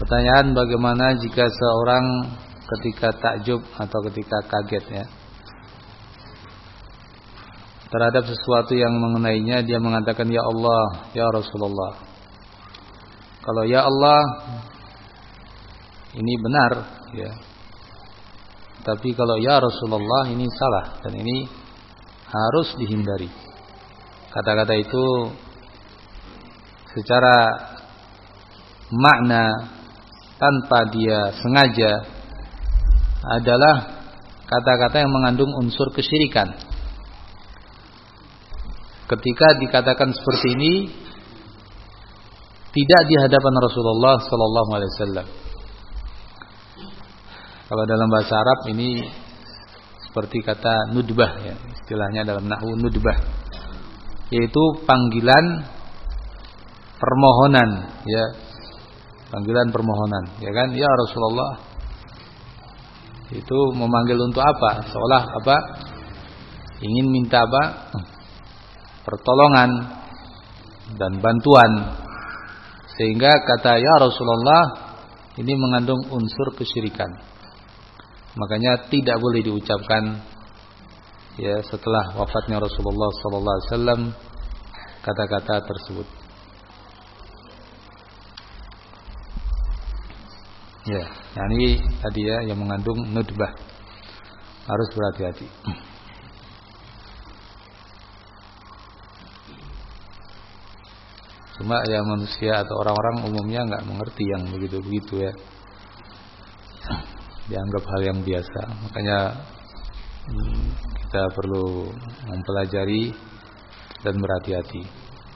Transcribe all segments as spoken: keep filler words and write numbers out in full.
Pertanyaan, bagaimana jika seorang ketika takjub atau ketika kaget ya terhadap sesuatu yang mengenainya, dia mengatakan ya Allah, ya Rasulullah. Kalau ya Allah ini benar ya. Tapi kalau ya Rasulullah ini salah dan ini harus dihindari. Kata-kata itu secara makna tanpa dia sengaja adalah kata-kata yang mengandung unsur kesyirikan. Ketika dikatakan seperti ini tidak di hadapan Rasulullah sallallahu alaihi wasallam. Kalau dalam bahasa Arab ini seperti kata nudbah ya, istilahnya dalam nahwu nudbah, yaitu panggilan permohonan ya. Panggilan permohonan, ya kan? Ya Rasulullah. Itu memanggil untuk apa? Seolah apa? Ingin minta apa? Pertolongan dan bantuan. Sehingga kata ya Rasulullah ini mengandung unsur kesyirikan. Makanya tidak boleh diucapkan ya setelah wafatnya Rasulullah sallallahu alaihi wasallam kata-kata tersebut. Ya, nah ini tadi ya yang mengandung nudbah. Harus berhati-hati. Cuma ya manusia atau orang-orang umumnya nggak mengerti yang begitu-begitu ya. Dianggap hal yang biasa. Makanya hmm, kita perlu mempelajari dan berhati-hati.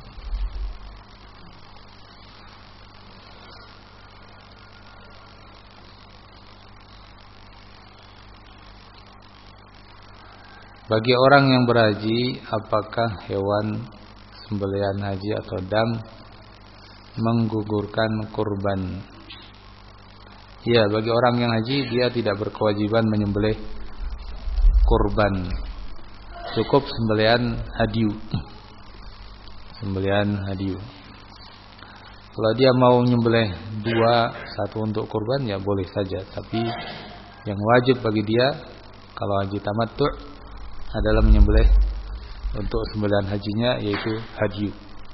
Bagi orang yang berhaji, apakah hewan sembelihan haji atau dam menggugurkan kurban? Ya, bagi orang yang haji dia tidak berkewajiban menyembelih kurban. Cukup sembelihan hadiyu. Sembelihan hadiyu. Kalau dia mau menyembelih dua, satu untuk kurban ya boleh saja, tapi yang wajib bagi dia kalau haji tamattu' adalah menyembelih untuk sembelihan hajinya, yaitu hadiyu.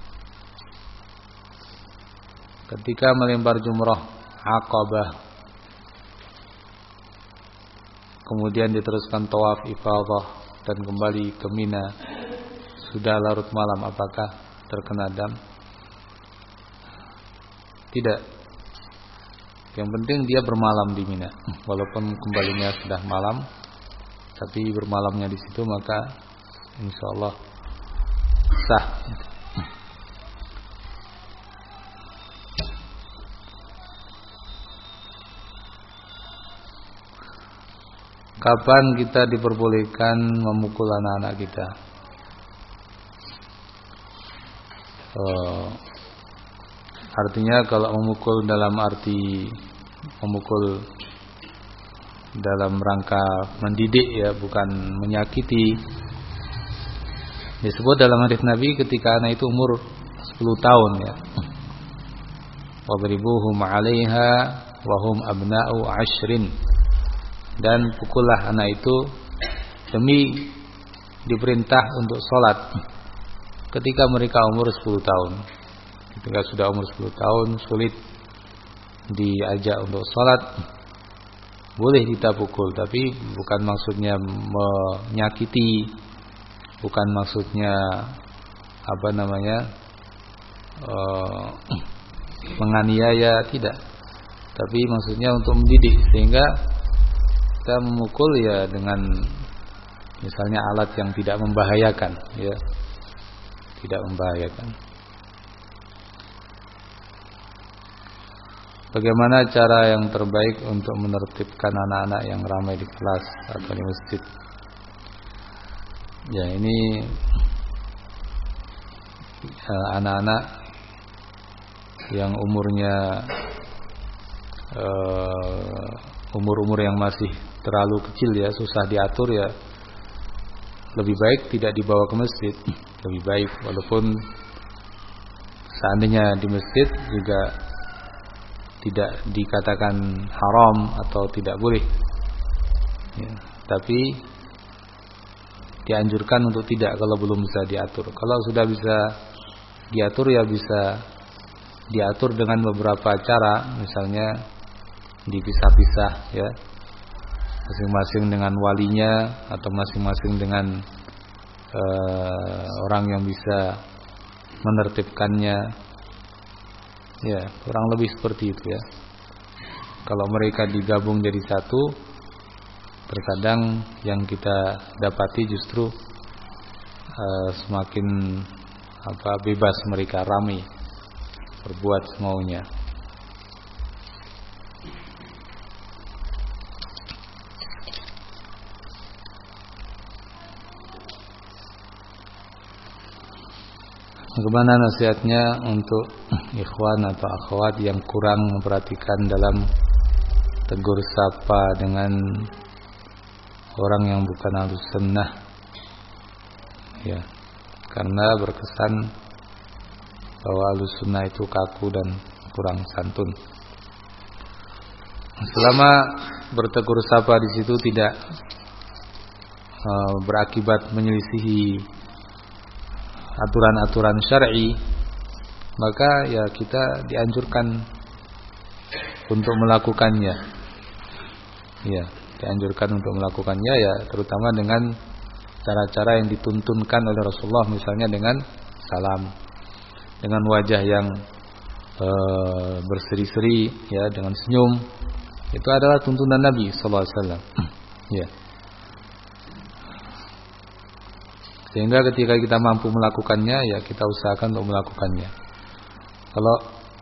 Ketika melempar jumrah Aqabah, kemudian diteruskan tawaf ifadah dan kembali ke Mina, sudah larut malam, apakah terkena dam? Tidak. Yang penting dia bermalam di Mina, walaupun kembalinya sudah malam. Tapi bermalamnya di situ maka insya Allah sah. Kapan kita diperbolehkan memukul anak-anak kita? Oh, artinya kalau memukul dalam arti memukul dalam rangka mendidik ya, bukan menyakiti. Disebut dalam hadis Nabi ketika anak itu umur sepuluh tahun ya. Wadribuhum 'alaiha wa hum abna'u ashrin. Dan pukullah anak itu demi diperintah untuk sholat ketika mereka umur sepuluh tahun. Ketika sudah umur sepuluh tahun sulit diajak untuk sholat, boleh kita pukul, tapi bukan maksudnya menyakiti, bukan maksudnya apa namanya uh, menganiaya, tidak. Tapi maksudnya untuk mendidik, sehingga kita memukul ya dengan misalnya alat yang tidak membahayakan, ya, tidak membahayakan. Bagaimana cara yang terbaik untuk menertibkan anak-anak yang ramai di kelas atau di masjid? Ya, ini uh, anak-anak yang umurnya uh, umur-umur yang masih terlalu kecil ya, susah diatur ya, lebih baik tidak dibawa ke masjid. Lebih baik, walaupun seandainya di masjid juga tidak dikatakan haram atau tidak boleh, ya, tapi dianjurkan untuk tidak kalau belum bisa diatur. Kalau sudah bisa diatur ya bisa diatur dengan beberapa cara, misalnya dipisah-pisah ya, masing-masing dengan walinya atau masing-masing dengan uh, orang yang bisa menertibkannya, ya kurang lebih seperti itu ya. Kalau mereka digabung jadi satu, terkadang yang kita dapati justru uh, semakin apa bebas mereka, ramai berbuat semaunya. Bagaimana nasihatnya untuk ikhwan atau akhwat yang kurang memperhatikan dalam tegur sapa dengan orang yang bukan ahlus sunnah, ya, karena berkesan bahwa ahlus sunnah itu kaku dan kurang santun. Selama bertegur sapa di situ tidak uh, berakibat menyelisihi aturan-aturan syar'i, maka ya kita dianjurkan untuk melakukannya. Ya, dianjurkan untuk melakukannya ya, terutama dengan cara-cara yang dituntunkan oleh Rasulullah, misalnya dengan salam, dengan wajah yang e, berseri-seri, ya, dengan senyum. Itu adalah tuntunan Nabi sallallahu alaihi wasallam. Ya. Sehingga ketika kita mampu melakukannya, ya kita usahakan untuk melakukannya. Kalau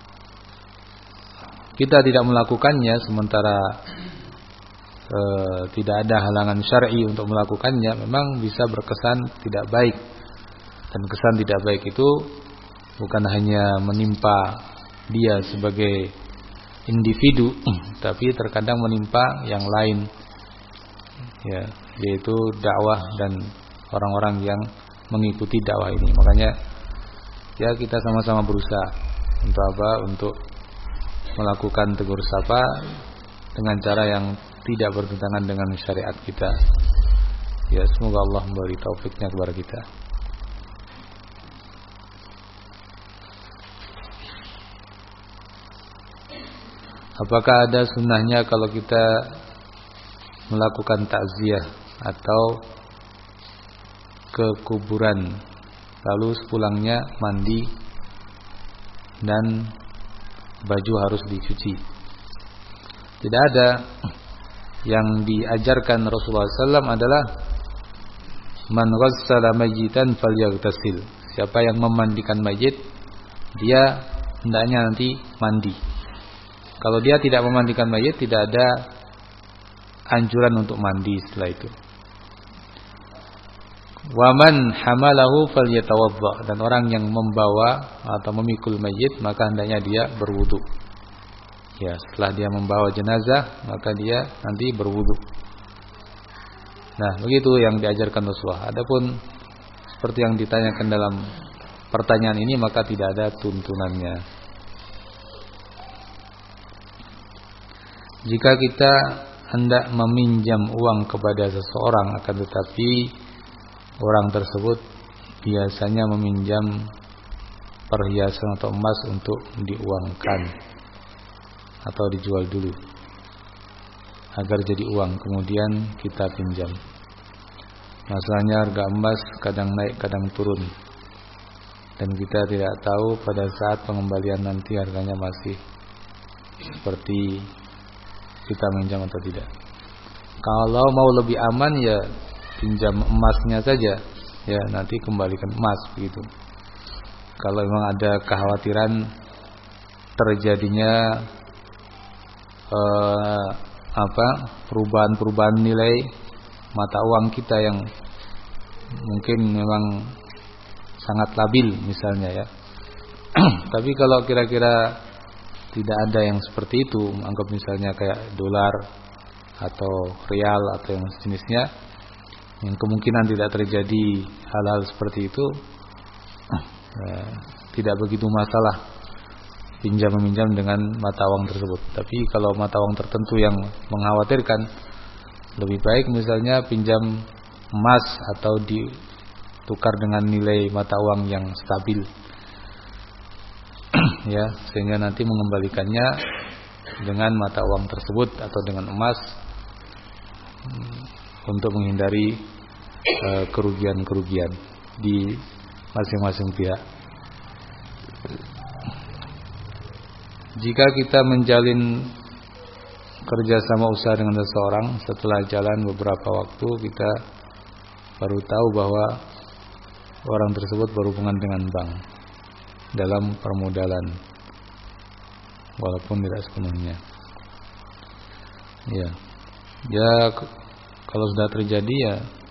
kita tidak melakukannya sementara e, tidak ada halangan syar'i untuk melakukannya, memang bisa berkesan tidak baik. Dan kesan tidak baik itu bukan hanya menimpa dia sebagai individu, tapi terkadang menimpa yang lain, ya, yaitu dakwah dan orang-orang yang mengikuti dakwah ini. Makanya ya kita sama-sama berusaha untuk apa? Untuk melakukan tegur sapa dengan cara yang tidak bertentangan dengan syariat kita. Ya, semoga Allah memberi taufiknya kepada kita. Apakah ada sunnahnya kalau kita melakukan takziah atau ke kuburan, lalu sepulangnya mandi dan baju harus dicuci? Tidak ada. Yang diajarkan Rasulullah sallallahu alaihi wasallam adalah man ghassala mayyitan falyaghtasil. Siapa yang memandikan mayit, dia hendaknya nanti mandi. Kalau dia tidak memandikan mayit, tidak ada anjuran untuk mandi setelah itu. Wa man hamalahu falyatawadda, dan orang yang membawa atau memikul mayit maka hendaknya dia berwudu. Ya, setelah dia membawa jenazah maka dia nanti berwudu. Nah, begitu yang diajarkan Rasulullah. Adapun seperti yang ditanyakan dalam pertanyaan ini, maka tidak ada tuntunannya. Jika kita hendak meminjam uang kepada seseorang, akan tetapi orang tersebut biasanya meminjam perhiasan atau emas untuk diuangkan atau dijual dulu agar jadi uang, kemudian kita pinjam. Masalahnya harga emas kadang naik kadang turun, dan kita tidak tahu pada saat pengembalian nanti harganya masih seperti kita minjam atau tidak. Kalau mau lebih aman ya pinjam emasnya saja, ya nanti kembalikan emas begitu. Kalau memang ada kekhawatiran terjadinya eh, apa perubahan-perubahan nilai mata uang kita yang mungkin memang sangat labil misalnya, ya. Tapi kalau kira-kira tidak ada yang seperti itu, anggap misalnya kayak dolar atau rial atau yang sejenisnya, yang kemungkinan tidak terjadi hal-hal seperti itu, eh, tidak begitu masalah. pinjam meminjam dengan mata uang tersebut. Tapi kalau mata uang tertentu yang mengkhawatirkan, lebih baik misalnya pinjam emas atau ditukar dengan nilai mata uang yang stabil, ya, sehingga nanti mengembalikannya dengan mata uang tersebut atau dengan emas untuk menghindari uh, kerugian-kerugian di masing-masing pihak. Jika kita menjalin kerjasama usaha dengan seseorang, setelah jalan beberapa waktu kita baru tahu bahwa orang tersebut berhubungan dengan bank dalam permodalan, walaupun tidak sepenuhnya. Ya, ya kalau sudah terjadi ya,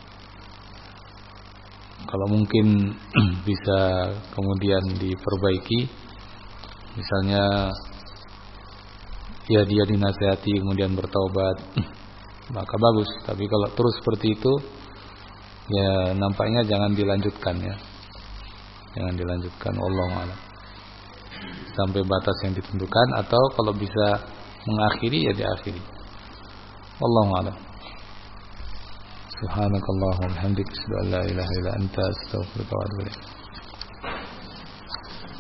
kalau mungkin bisa kemudian diperbaiki, misalnya ya dia dinasihati kemudian bertaubat, maka bagus. Tapi kalau terus seperti itu, ya nampaknya jangan dilanjutkan ya, jangan dilanjutkan. Wallahu a'lam. Sampai batas yang ditentukan, atau kalau bisa mengakhiri ya diakhiri. Wallahu a'lam. Subhanakallahumma wa bihamdika, asyhadu an la ilaha illa anta, astaghfiruka wa atubu ilaik.